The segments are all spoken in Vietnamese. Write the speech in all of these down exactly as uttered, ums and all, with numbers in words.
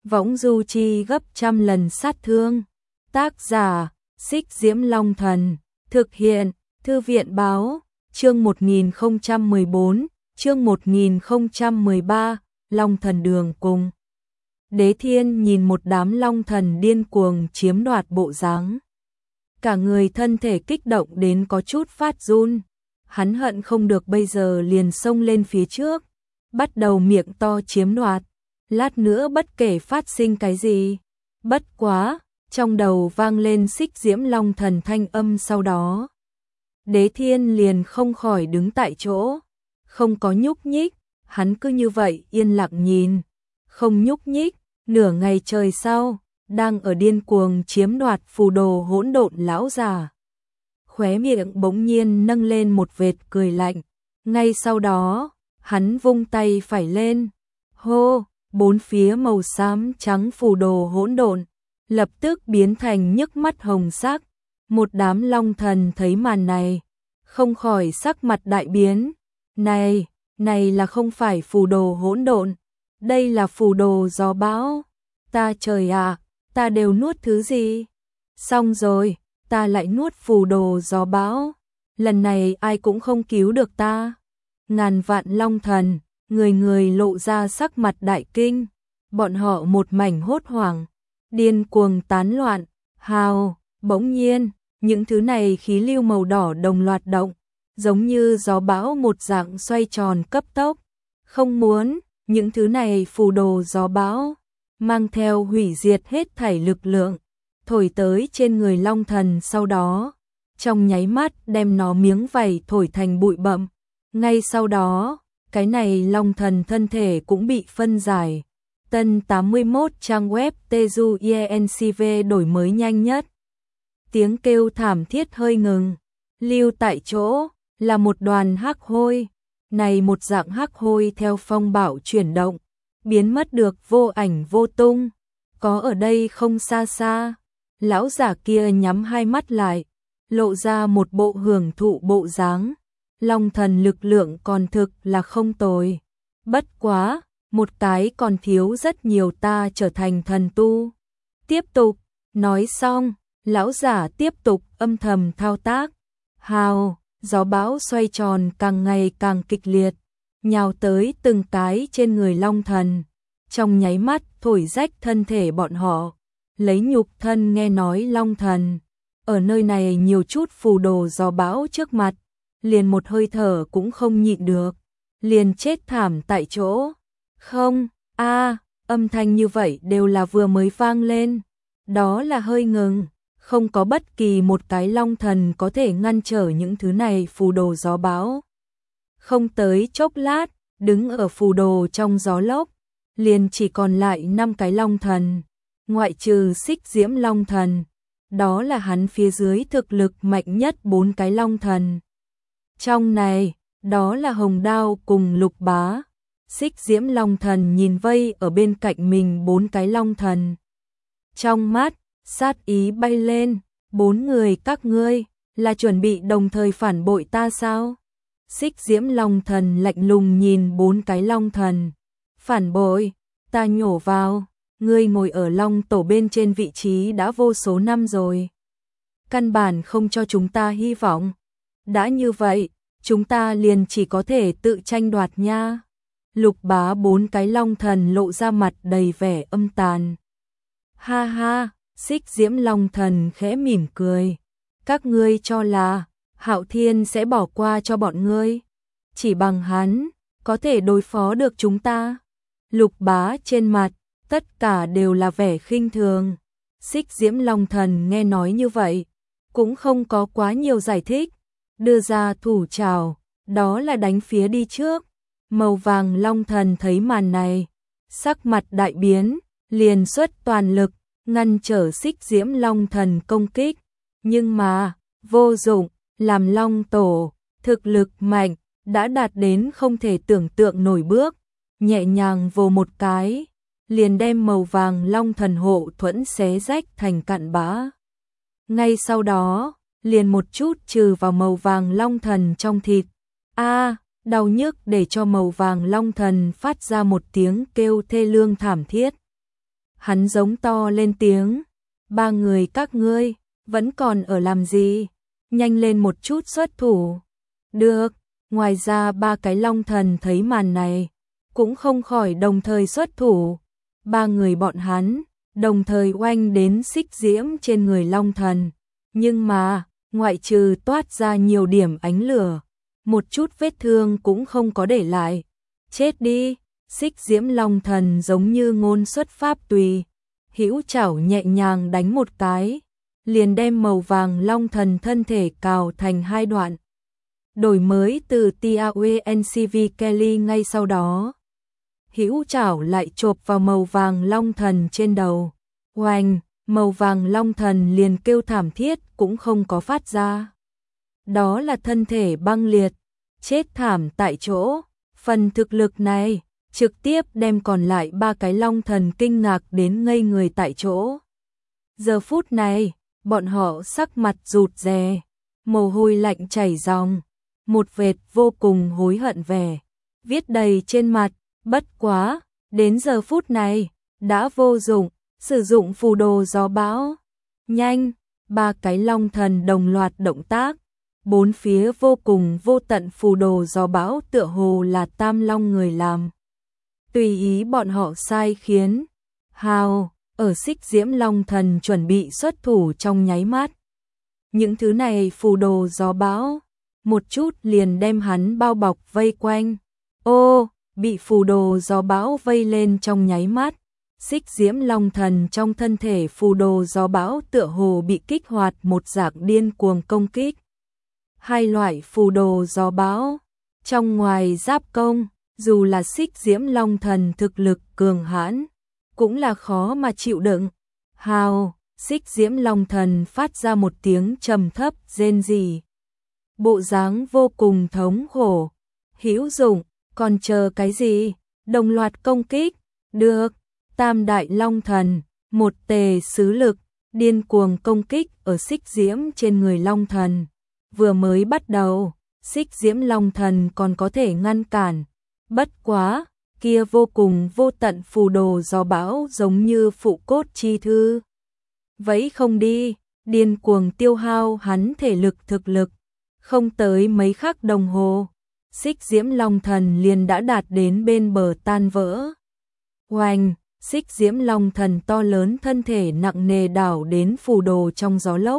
võng du chi gấp trăm lần sát thương. Tác giả, Xích Diễm Long Thần, thực hiện, Thư viện Báo, chương một nghìn không trăm mười bốn, chương một nghìn không trăm mười ba, Long Thần đường cùng. Đế Thiên nhìn một đám long thần điên cuồng chiếm đoạt bộ dáng. Cả người thân thể kích động đến có chút phát run. Hắn hận không được bây giờ liền xông lên phía trước, bắt đầu miệng to chiếm đoạt. Lát nữa bất kể phát sinh cái gì. Bất quá, trong đầu vang lên Xích Diễm Long Thần thanh âm sau đó. Đế Thiên liền không khỏi đứng tại chỗ, không có nhúc nhích, hắn cứ như vậy yên lặng nhìn, không nhúc nhích. Nửa ngày trời sau, đang ở điên cuồng chiếm đoạt phù đồ hỗn độn lão già, khóe miệng bỗng nhiên nâng lên một vệt cười lạnh. Ngay sau đó, hắn vung tay phải lên, hô, bốn phía màu xám trắng phù đồ hỗn độn lập tức biến thành nhức mắt hồng sắc. Một đám long thần thấy màn này, không khỏi sắc mặt đại biến. Này, này là không phải phù đồ hỗn độn, đây là phù đồ gió bão. Ta trời ạ, à, ta đều nuốt thứ gì? Xong rồi, ta lại nuốt phù đồ gió bão. Lần này ai cũng không cứu được ta. Ngàn vạn long thần, người người lộ ra sắc mặt đại kinh. Bọn họ một mảnh hốt hoảng, điên cuồng tán loạn. Hào, bỗng nhiên, những thứ này khí lưu màu đỏ đồng loạt động, giống như gió bão một dạng xoay tròn cấp tốc. Không muốn, những thứ này phù đồ gió bão mang theo hủy diệt hết thảy lực lượng, thổi tới trên người long thần, sau đó trong nháy mắt đem nó miếng vảy thổi thành bụi bặm. Ngay sau đó, cái này long thần thân thể cũng bị phân giải. Tân tám mươi mốt trang web Teju i en xê vê đổi mới nhanh nhất. Tiếng kêu thảm thiết hơi ngừng, lưu tại chỗ là một đoàn hắc hôi. Này một dạng hắc hôi theo phong bạo chuyển động, biến mất được vô ảnh vô tung. Có ở đây không xa xa, lão giả kia nhắm hai mắt lại, lộ ra một bộ hưởng thụ bộ dáng. Long thần lực lượng còn thực là không tồi. Bất quá, một cái còn thiếu rất nhiều ta trở thành thần tu. Tiếp tục, nói xong, lão giả tiếp tục âm thầm thao tác. Hào, gió bão xoay tròn càng ngày càng kịch liệt, nhào tới từng cái trên người long thần, trong nháy mắt thổi rách thân thể bọn họ. Lấy nhục thân nghe nói long thần ở nơi này nhiều chút phù đồ gió bão trước mặt, liền một hơi thở cũng không nhịn được, liền chết thảm tại chỗ. Không, a, âm thanh như vậy đều là vừa mới vang lên, đó là hơi ngừng. Không có bất kỳ một cái long thần có thể ngăn trở những thứ này phù đồ gió bão. Không tới chốc lát, đứng ở phù đồ trong gió lốc, liền chỉ còn lại năm cái long thần, ngoại trừ Xích Diễm Long Thần, đó là hắn phía dưới thực lực mạnh nhất bốn cái long thần. Trong này, đó là Hồng Đao cùng Lục Bá. Xích Diễm Long Thần nhìn vây ở bên cạnh mình bốn cái long thần, trong mắt sát ý bay lên. Bốn người các ngươi là chuẩn bị đồng thời phản bội ta sao? Xích Diễm Long Thần lạnh lùng nhìn bốn cái long thần. Phản bội? Ta nhổ vào, ngươi ngồi ở long tổ bên trên vị trí đã vô số năm rồi, căn bản không cho chúng ta hy vọng. Đã như vậy, chúng ta liền chỉ có thể tự tranh đoạt nha. Lục Bá bốn cái long thần lộ ra mặt đầy vẻ âm tàn. Ha ha, Xích Diễm Long Thần khẽ mỉm cười. Các ngươi cho là Hạo Thiên sẽ bỏ qua cho bọn ngươi? Chỉ bằng hắn có thể đối phó được chúng ta? Lục Bá trên mặt tất cả đều là vẻ khinh thường. Xích Diễm Long Thần nghe nói như vậy, cũng không có quá nhiều giải thích, đưa ra thủ trảo, đó là đánh phía đi trước. Màu vàng long thần thấy màn này, sắc mặt đại biến, liền xuất toàn lực ngăn trở Xích Diễm Long Thần công kích, nhưng mà vô dụng. Làm long tổ, thực lực mạnh đã đạt đến không thể tưởng tượng nổi bước, nhẹ nhàng vồ một cái, liền đem màu vàng long thần hộ thuẫn xé rách thành cặn bã. Ngay sau đó, liền một chút trừ vào màu vàng long thần trong thịt. A, đau nhức để cho màu vàng long thần phát ra một tiếng kêu thê lương thảm thiết. Hắn giống to lên tiếng, ba người các ngươi, vẫn còn ở làm gì? Nhanh lên một chút xuất thủ. Được, ngoài ra ba cái long thần thấy màn này, cũng không khỏi đồng thời xuất thủ. Ba người bọn hắn, đồng thời oanh đến xích diễm trên người long thần. Nhưng mà, ngoại trừ toát ra nhiều điểm ánh lửa, một chút vết thương cũng không có để lại. Chết đi, xích diễm long thần giống như ngôn xuất pháp tùy. Hữu chảo nhẹ nhàng đánh một cái, liền đem màu vàng long thần thân thể cào thành hai đoạn. Đổi mới từ TAWNCV Kelly ngay sau đó. Hữu chảo lại chộp vào màu vàng long thần trên đầu. Oanh, màu vàng long thần liền kêu thảm thiết cũng không có phát ra. Đó là thân thể băng liệt, chết thảm tại chỗ. Phần thực lực này trực tiếp đem còn lại ba cái long thần kinh ngạc đến ngây người tại chỗ. Giờ phút này, bọn họ sắc mặt rụt rè, mồ hôi lạnh chảy ròng, một vệt vô cùng hối hận vẻ viết đầy trên mặt. Bất quá, đến giờ phút này, đã vô dụng, sử dụng phù đồ gió bão. Nhanh, ba cái long thần đồng loạt động tác, bốn phía vô cùng vô tận phù đồ gió bão tựa hồ là tam long người làm. Tùy ý bọn họ sai khiến. Hào, ở xích diễm long thần chuẩn bị xuất thủ trong nháy mắt. Những thứ này phù đồ gió bão, một chút liền đem hắn bao bọc vây quanh. Ô, bị phù đồ gió bão vây lên trong nháy mắt. Xích diễm long thần trong thân thể phù đồ gió bão tựa hồ bị kích hoạt một dạng điên cuồng công kích. Hai loại phù đồ gió bão, trong ngoài giáp công, dù là xích diễm long thần thực lực cường hãn, cũng là khó mà chịu đựng. Hào, xích diễm long thần phát ra một tiếng trầm thấp rên rỉ. Bộ dáng vô cùng thống khổ. Hữu dụng, còn chờ cái gì? Đồng loạt công kích. Được, tam đại long thần, một tề sứ lực, điên cuồng công kích ở xích diễm trên người long thần. Vừa mới bắt đầu, xích diễm long thần còn có thể ngăn cản. Bất quá, kia vô cùng vô tận phù đồ gió bão giống như phụ cốt chi thư. Vẫy không đi, điên cuồng tiêu hao hắn thể lực thực lực. Không tới mấy khắc đồng hồ, xích diễm long thần liền đã đạt đến bên bờ tan vỡ. Oanh, xích diễm long thần to lớn thân thể nặng nề đảo đến phù đồ trong gió lốc.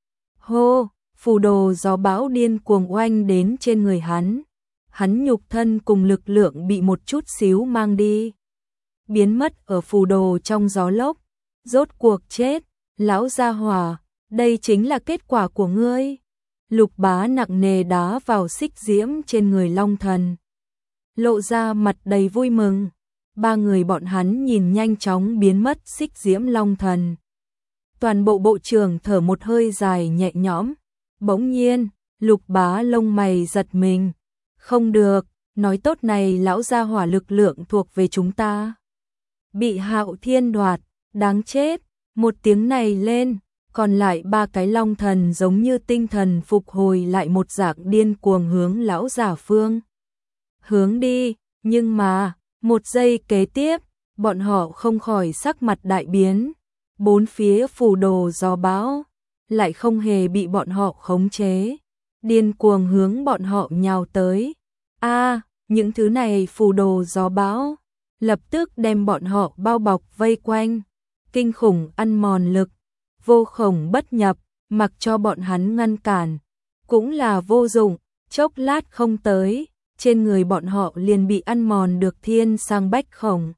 Hô, phù đồ gió bão điên cuồng oanh đến trên người hắn. Hắn nhục thân cùng lực lượng bị một chút xíu mang đi. Biến mất ở phù đồ trong gió lốc. Rốt cuộc chết, lão gia hỏa, đây chính là kết quả của ngươi. Lục Bá nặng nề đá vào xích diễm trên người long thần. Lộ ra mặt đầy vui mừng. Ba người bọn hắn nhìn nhanh chóng biến mất xích diễm long thần. Toàn bộ bộ trưởng thở một hơi dài nhẹ nhõm. Bỗng nhiên, Lục Bá lông mày giật mình. Không được, nói tốt này lão gia hỏa lực lượng thuộc về chúng ta. Bị Hạo Thiên đoạt, đáng chết. Một tiếng này lên, còn lại ba cái long thần giống như tinh thần phục hồi lại một dạng điên cuồng hướng lão giả phương. Hướng đi, nhưng mà, một giây kế tiếp, bọn họ không khỏi sắc mặt đại biến. Bốn phía phù đồ gió bão, lại không hề bị bọn họ khống chế. Điên cuồng hướng bọn họ nhào tới. A, à, những thứ này phù đồ gió bão, lập tức đem bọn họ bao bọc vây quanh. Kinh khủng ăn mòn lực, vô khổng bất nhập, mặc cho bọn hắn ngăn cản, cũng là vô dụng, chốc lát không tới, trên người bọn họ liền bị ăn mòn được thiên sang bách khổng.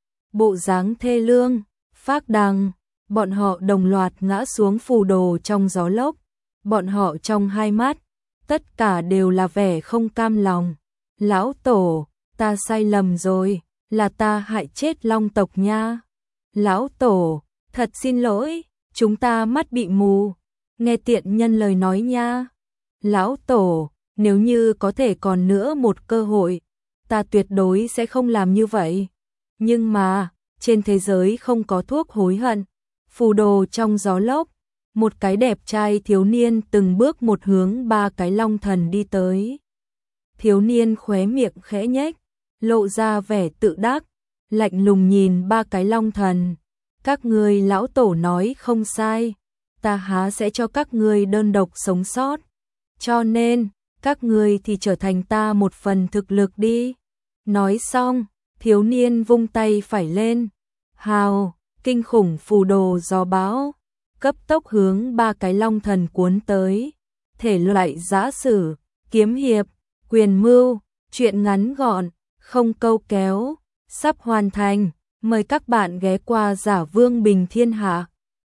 Bộ dáng thê lương, phác đằng, bọn họ đồng loạt ngã xuống phù đồ trong gió lốc, bọn họ trong hai mắt, tất cả đều là vẻ không cam lòng. Lão tổ, ta sai lầm rồi, là ta hại chết long tộc nha. Lão tổ, thật xin lỗi, chúng ta mắt bị mù, nghe tiện nhân lời nói nha. Lão tổ, nếu như có thể còn nữa một cơ hội, ta tuyệt đối sẽ không làm như vậy. Nhưng mà, trên thế giới không có thuốc hối hận. Phù đồ trong gió lốc, một cái đẹp trai thiếu niên từng bước một hướng ba cái long thần đi tới. Thiếu niên khóe miệng khẽ nhếch, lộ ra vẻ tự đắc, lạnh lùng nhìn ba cái long thần. Các ngươi lão tổ nói không sai, ta há sẽ cho các ngươi đơn độc sống sót. Cho nên, các ngươi thì trở thành ta một phần thực lực đi. Nói xong, thiếu niên vung tay phải lên. Hào, kinh khủng phù đồ gió bão, cấp tốc hướng ba cái long thần cuốn tới. Thể loại giã sử, kiếm hiệp, quyền mưu, truyện ngắn gọn, không câu kéo, sắp hoàn thành. Mời các bạn ghé qua Giả Vương Bình Thiên Hạ.